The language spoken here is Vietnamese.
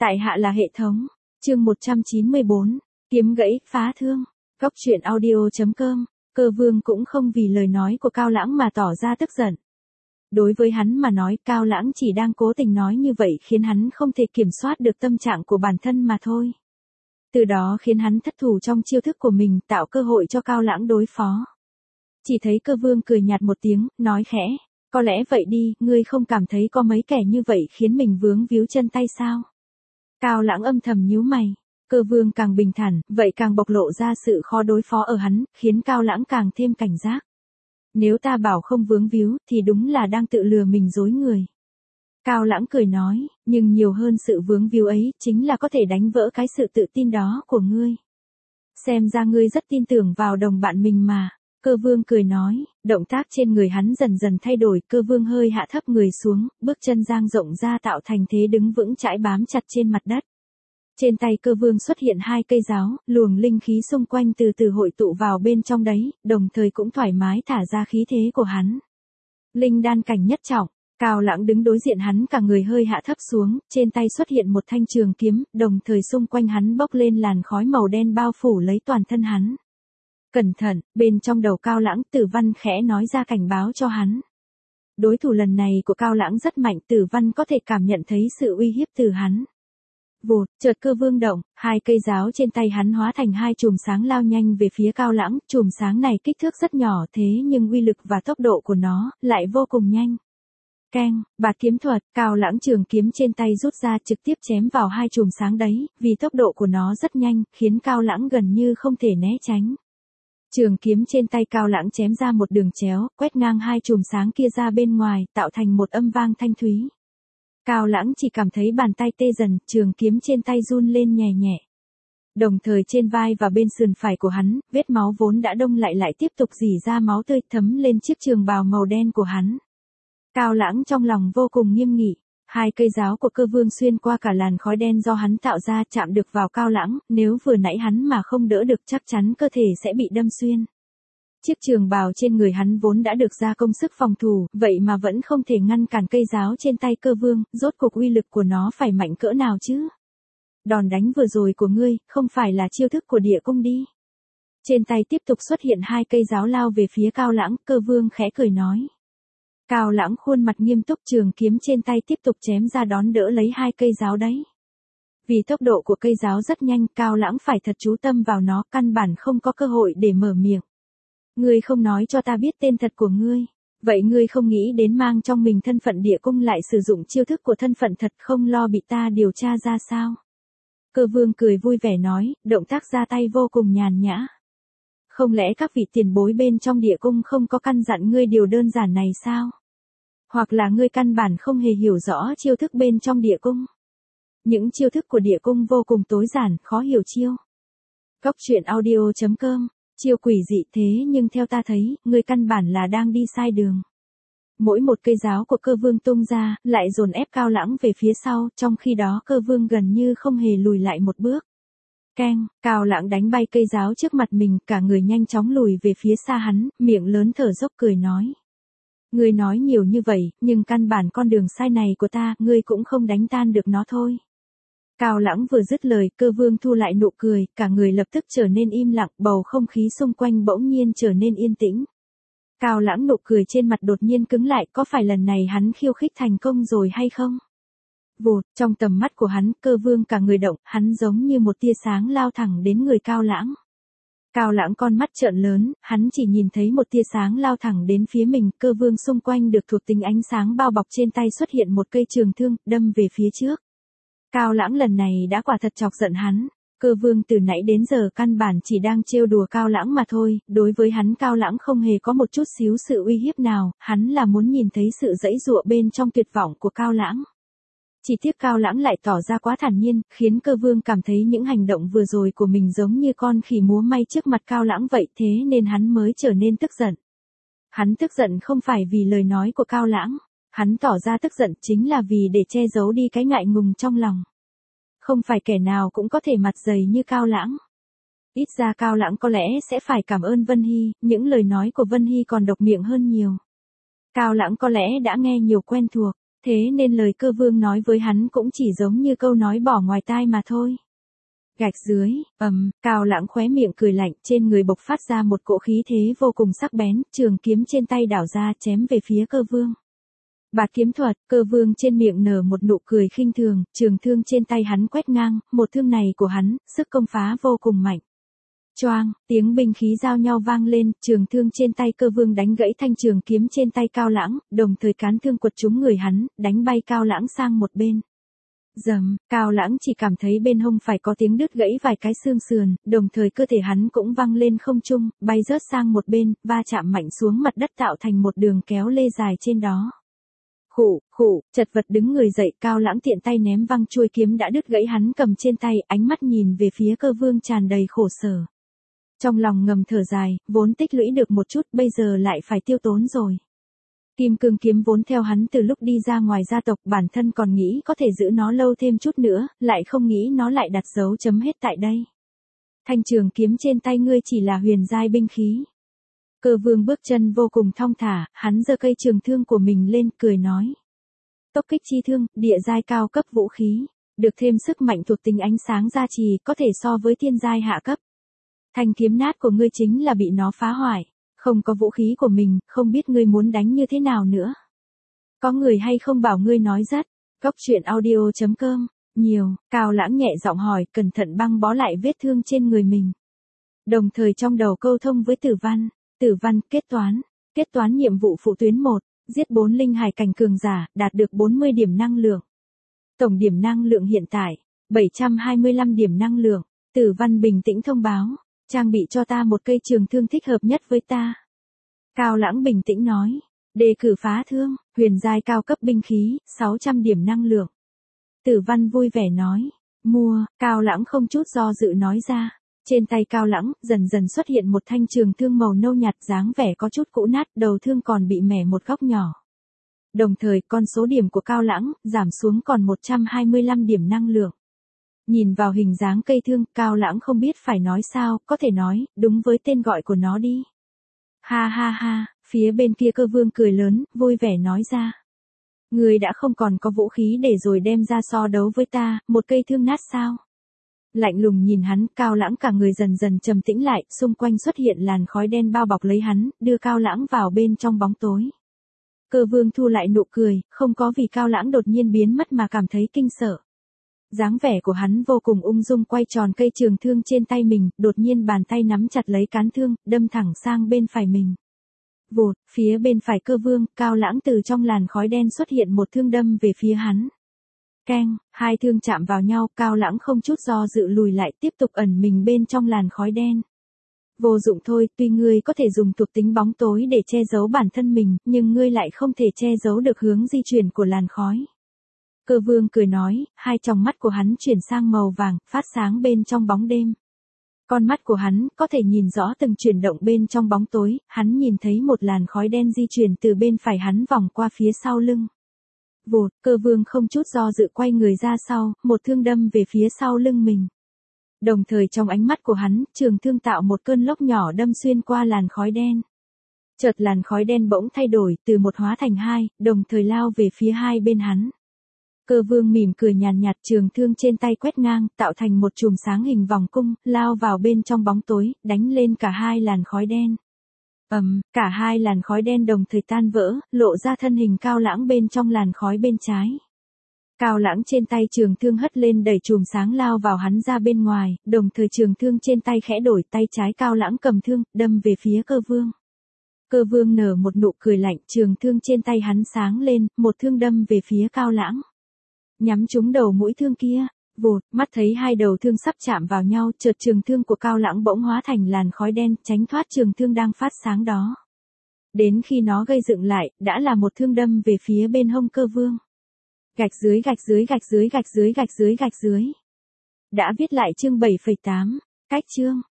Tại hạ là hệ thống. Chương 194. Kiếm gãy, phá thương. Góc truyện audio.com. Cơ Vương cũng không vì lời nói của Cao Lãng mà tỏ ra tức giận. Đối với hắn mà nói, Cao Lãng chỉ đang cố tình nói như vậy khiến hắn không thể kiểm soát được tâm trạng của bản thân mà thôi. Từ đó khiến hắn thất thủ trong chiêu thức của mình, tạo cơ hội cho Cao Lãng đối phó. Chỉ thấy Cơ Vương cười nhạt một tiếng, nói khẽ, có lẽ vậy đi, ngươi không cảm thấy có mấy kẻ như vậy khiến mình vướng víu chân tay sao? Cao Lãng âm thầm nhíu mày. Cơ Vương càng bình thản, vậy càng bộc lộ ra sự khó đối phó ở hắn, khiến Cao Lãng càng thêm cảnh giác. Nếu ta bảo không vướng víu, thì đúng là đang tự lừa mình dối người. Cao Lãng cười nói, nhưng nhiều hơn sự vướng víu ấy, chính là có thể đánh vỡ cái sự tự tin đó của ngươi. Xem ra ngươi rất tin tưởng vào đồng bạn mình mà. Cơ Vương cười nói, động tác trên người hắn dần dần thay đổi, Cơ Vương hơi hạ thấp người xuống, bước chân dang rộng ra tạo thành thế đứng vững chãi bám chặt trên mặt đất. Trên tay Cơ Vương xuất hiện hai cây giáo, luồng linh khí xung quanh từ từ hội tụ vào bên trong đấy, đồng thời cũng thoải mái thả ra khí thế của hắn. Linh đan cảnh nhất trọng, Cao Lãng đứng đối diện hắn, cả người hơi hạ thấp xuống, trên tay xuất hiện một thanh trường kiếm, đồng thời xung quanh hắn bốc lên làn khói màu đen bao phủ lấy toàn thân hắn. Cẩn thận, bên trong đầu Cao Lãng, Tử Văn khẽ nói ra cảnh báo cho hắn. Đối thủ lần này của Cao Lãng rất mạnh, Tử Văn có thể cảm nhận thấy sự uy hiếp từ hắn. Vụt, chợt Cơ Vương động, hai cây giáo trên tay hắn hóa thành hai chùm sáng lao nhanh về phía Cao Lãng, chùm sáng này kích thước rất nhỏ thế nhưng uy lực và tốc độ của nó lại vô cùng nhanh. Keng, bạt kiếm thuật, Cao Lãng trường kiếm trên tay rút ra trực tiếp chém vào hai chùm sáng đấy, vì tốc độ của nó rất nhanh, khiến Cao Lãng gần như không thể né tránh. Trường kiếm trên tay Cao Lãng chém ra một đường chéo, quét ngang hai chùm sáng kia ra bên ngoài, tạo thành một âm vang thanh thúy. Cao Lãng chỉ cảm thấy bàn tay tê dần, trường kiếm trên tay run lên nhẹ nhẹ. Đồng thời trên vai và bên sườn phải của hắn, vết máu vốn đã đông lại tiếp tục rỉ ra máu tươi thấm lên chiếc trường bào màu đen của hắn. Cao Lãng trong lòng vô cùng nghiêm nghị. Hai cây giáo của Cơ Vương xuyên qua cả làn khói đen do hắn tạo ra, chạm được vào Cao Lãng, nếu vừa nãy hắn mà không đỡ được chắc chắn cơ thể sẽ bị đâm xuyên. Chiếc trường bào trên người hắn vốn đã được ra công sức phòng thủ, vậy mà vẫn không thể ngăn cản cây giáo trên tay Cơ Vương, rốt cuộc uy lực của nó phải mạnh cỡ nào chứ? Đòn đánh vừa rồi của ngươi, không phải là chiêu thức của địa cung đi. Trên tay tiếp tục xuất hiện hai cây giáo lao về phía Cao Lãng, Cơ Vương khẽ cười nói. Cao Lãng khuôn mặt nghiêm túc, trường kiếm trên tay tiếp tục chém ra đón đỡ lấy hai cây giáo đấy. Vì tốc độ của cây giáo rất nhanh, Cao Lãng phải thật chú tâm vào nó, căn bản không có cơ hội để mở miệng. Ngươi không nói cho ta biết tên thật của ngươi, vậy ngươi không nghĩ đến mang trong mình thân phận địa cung lại sử dụng chiêu thức của thân phận thật, không lo bị ta điều tra ra sao? Cơ Vương cười vui vẻ nói, động tác ra tay vô cùng nhàn nhã. Không lẽ các vị tiền bối bên trong địa cung không có căn dặn ngươi điều đơn giản này sao? Hoặc là ngươi căn bản không hề hiểu rõ chiêu thức bên trong địa cung? Những chiêu thức của địa cung vô cùng tối giản, khó hiểu chiêu. Góc truyện audio.com. Chiêu quỷ dị thế nhưng theo ta thấy, ngươi căn bản là đang đi sai đường. Mỗi một cây giáo của Cơ Vương tung ra, lại dồn ép Cao Lãng về phía sau, trong khi đó Cơ Vương gần như không hề lùi lại một bước. Keng, Cao Lãng đánh bay cây giáo trước mặt mình, cả người nhanh chóng lùi về phía xa hắn, miệng lớn thở dốc cười nói. Ngươi nói nhiều như vậy, nhưng căn bản con đường sai này của ta, ngươi cũng không đánh tan được nó thôi. Cao Lãng vừa dứt lời, Cơ Vương thu lại nụ cười, cả người lập tức trở nên im lặng, bầu không khí xung quanh bỗng nhiên trở nên yên tĩnh. Cao Lãng nụ cười trên mặt đột nhiên cứng lại, có phải lần này hắn khiêu khích thành công rồi hay không? Vụt, trong tầm mắt của hắn, Cơ Vương cả người động, hắn giống như một tia sáng lao thẳng đến người Cao Lãng. Cao Lãng con mắt trợn lớn, hắn chỉ nhìn thấy một tia sáng lao thẳng đến phía mình, Cơ Vương xung quanh được thuộc tính ánh sáng bao bọc, trên tay xuất hiện một cây trường thương, đâm về phía trước. Cao Lãng lần này đã quả thật chọc giận hắn. Cơ Vương từ nãy đến giờ căn bản chỉ đang trêu đùa Cao Lãng mà thôi, đối với hắn Cao Lãng không hề có một chút xíu sự uy hiếp nào, hắn là muốn nhìn thấy sự giãy giụa bên trong tuyệt vọng của Cao Lãng. Chỉ tiếc Cao Lãng lại tỏ ra quá thản nhiên, khiến Cơ Vương cảm thấy những hành động vừa rồi của mình giống như con khỉ múa may trước mặt Cao Lãng vậy, thế nên hắn mới trở nên tức giận. Hắn tức giận không phải vì lời nói của Cao Lãng. Hắn tỏ ra tức giận chính là vì để che giấu đi cái ngại ngùng trong lòng. Không phải kẻ nào cũng có thể mặt dày như Cao Lãng. Ít ra Cao Lãng có lẽ sẽ phải cảm ơn Vân Hy, những lời nói của Vân Hy còn độc miệng hơn nhiều. Cao Lãng có lẽ đã nghe nhiều quen thuộc. Thế nên lời Cơ Vương nói với hắn cũng chỉ giống như câu nói bỏ ngoài tai mà thôi. Gạch dưới, Cao Lãng khóe miệng cười lạnh, trên người bộc phát ra một cỗ khí thế vô cùng sắc bén, trường kiếm trên tay đảo ra chém về phía Cơ Vương. Bạt kiếm thuật, Cơ Vương trên miệng nở một nụ cười khinh thường, trường thương trên tay hắn quét ngang, một thương này của hắn, sức công phá vô cùng mạnh. Choang, tiếng binh khí giao nhau vang lên, trường thương trên tay Cơ Vương đánh gãy thanh trường kiếm trên tay Cao Lãng, đồng thời cán thương quật trúng người hắn, đánh bay Cao Lãng sang một bên. Rầm, Cao Lãng chỉ cảm thấy bên hông phải có tiếng đứt gãy vài cái xương sườn, đồng thời cơ thể hắn cũng văng lên không trung, bay rớt sang một bên, va chạm mạnh xuống mặt đất tạo thành một đường kéo lê dài trên đó. Khụ, chật vật đứng người dậy, Cao Lãng tiện tay ném văng chuôi kiếm đã đứt gãy hắn cầm trên tay, ánh mắt nhìn về phía Cơ Vương tràn đầy khổ sở. Trong lòng ngầm thở dài, vốn tích lũy được một chút, bây giờ lại phải tiêu tốn rồi. Kim cương kiếm vốn theo hắn từ lúc đi ra ngoài gia tộc, bản thân còn nghĩ có thể giữ nó lâu thêm chút nữa, lại không nghĩ nó lại đặt dấu chấm hết tại đây. Thanh trường kiếm trên tay ngươi chỉ là huyền giai binh khí. Cơ Vương bước chân vô cùng thong thả, hắn giơ cây trường thương của mình lên, cười nói. Tốc kích chi thương, địa giai cao cấp vũ khí, được thêm sức mạnh thuộc tính ánh sáng gia trì, có thể so với thiên giai hạ cấp. Thanh kiếm nát của ngươi chính là bị nó phá hoại, không có vũ khí của mình, không biết ngươi muốn đánh như thế nào nữa. Có người hay không bảo ngươi nói rất, Góc truyện audio.com, nhiều, Cao Lãng nhẹ giọng hỏi, cẩn thận băng bó lại vết thương trên người mình. Đồng thời trong đầu câu thông với Tử Văn, kết toán nhiệm vụ phụ tuyến 1, giết 4 linh hải cảnh cường giả, đạt được 40 điểm năng lượng. Tổng điểm năng lượng hiện tại, 725 điểm năng lượng. Tử Văn bình tĩnh thông báo, trang bị cho ta một cây trường thương thích hợp nhất với ta. Cao Lãng bình tĩnh nói, đề cử phá thương, huyền giai cao cấp binh khí, 600 điểm năng lượng. Tử Văn vui vẻ nói, mua, Cao Lãng không chút do dự nói ra. Trên tay Cao Lãng, dần dần xuất hiện một thanh trường thương màu nâu nhạt, dáng vẻ có chút cũ nát, đầu thương còn bị mẻ một góc nhỏ. Đồng thời, con số điểm của Cao Lãng, giảm xuống còn 125 điểm năng lượng. Nhìn vào hình dáng cây thương, Cao Lãng không biết phải nói sao, có thể nói, đúng với tên gọi của nó đi. Ha ha ha, phía bên kia Cơ Vương cười lớn, vui vẻ nói ra. Người đã không còn có vũ khí để rồi đem ra so đấu với ta, một cây thương nát sao? Lạnh lùng nhìn hắn, Cao Lãng cả người dần dần trầm tĩnh lại, xung quanh xuất hiện làn khói đen bao bọc lấy hắn, đưa Cao Lãng vào bên trong bóng tối. Cơ Vương thu lại nụ cười, không có vì Cao Lãng đột nhiên biến mất mà cảm thấy kinh sợ. Dáng vẻ của hắn vô cùng ung dung, quay tròn cây trường thương trên tay mình, đột nhiên bàn tay nắm chặt lấy cán thương, đâm thẳng sang bên phải mình. Vụt, phía bên phải Cơ Vương, Cao Lãng từ trong làn khói đen xuất hiện một thương đâm về phía hắn. Keng, hai thương chạm vào nhau, Cao Lãng không chút do dự lùi lại, tiếp tục ẩn mình bên trong làn khói đen. Vô dụng thôi, tuy ngươi có thể dùng thuộc tính bóng tối để che giấu bản thân mình, nhưng ngươi lại không thể che giấu được hướng di chuyển của làn khói. Cơ Vương cười nói, hai tròng mắt của hắn chuyển sang màu vàng, phát sáng bên trong bóng đêm. Con mắt của hắn có thể nhìn rõ từng chuyển động bên trong bóng tối, hắn nhìn thấy một làn khói đen di chuyển từ bên phải hắn vòng qua phía sau lưng. Vụt, Cơ Vương không chút do dự quay người ra sau, một thương đâm về phía sau lưng mình. Đồng thời trong ánh mắt của hắn, trường thương tạo một cơn lốc nhỏ đâm xuyên qua làn khói đen. Chợt làn khói đen bỗng thay đổi, từ một hóa thành hai, đồng thời lao về phía hai bên hắn. Cơ Vương mỉm cười nhàn nhạt, trường thương trên tay quét ngang, tạo thành một chùm sáng hình vòng cung, lao vào bên trong bóng tối, đánh lên cả hai làn khói đen. Cả hai làn khói đen đồng thời tan vỡ, lộ ra thân hình Cao Lãng bên trong làn khói bên trái. Cao Lãng trên tay trường thương hất lên đẩy chùm sáng lao vào hắn ra bên ngoài, đồng thời trường thương trên tay khẽ đổi, tay trái Cao Lãng cầm thương, đâm về phía Cơ Vương. Cơ Vương nở một nụ cười lạnh, trường thương trên tay hắn sáng lên, một thương đâm về phía Cao Lãng. Nhắm trúng đầu mũi thương kia, vụt, mắt thấy hai đầu thương sắp chạm vào nhau, chợt trường thương của Cao Lãng bỗng hóa thành làn khói đen, tránh thoát trường thương đang phát sáng đó. Đến khi nó gây dựng lại, đã là một thương đâm về phía bên hông Cơ Vương. Gạch dưới. Đã viết lại chương 7,8, cách chương.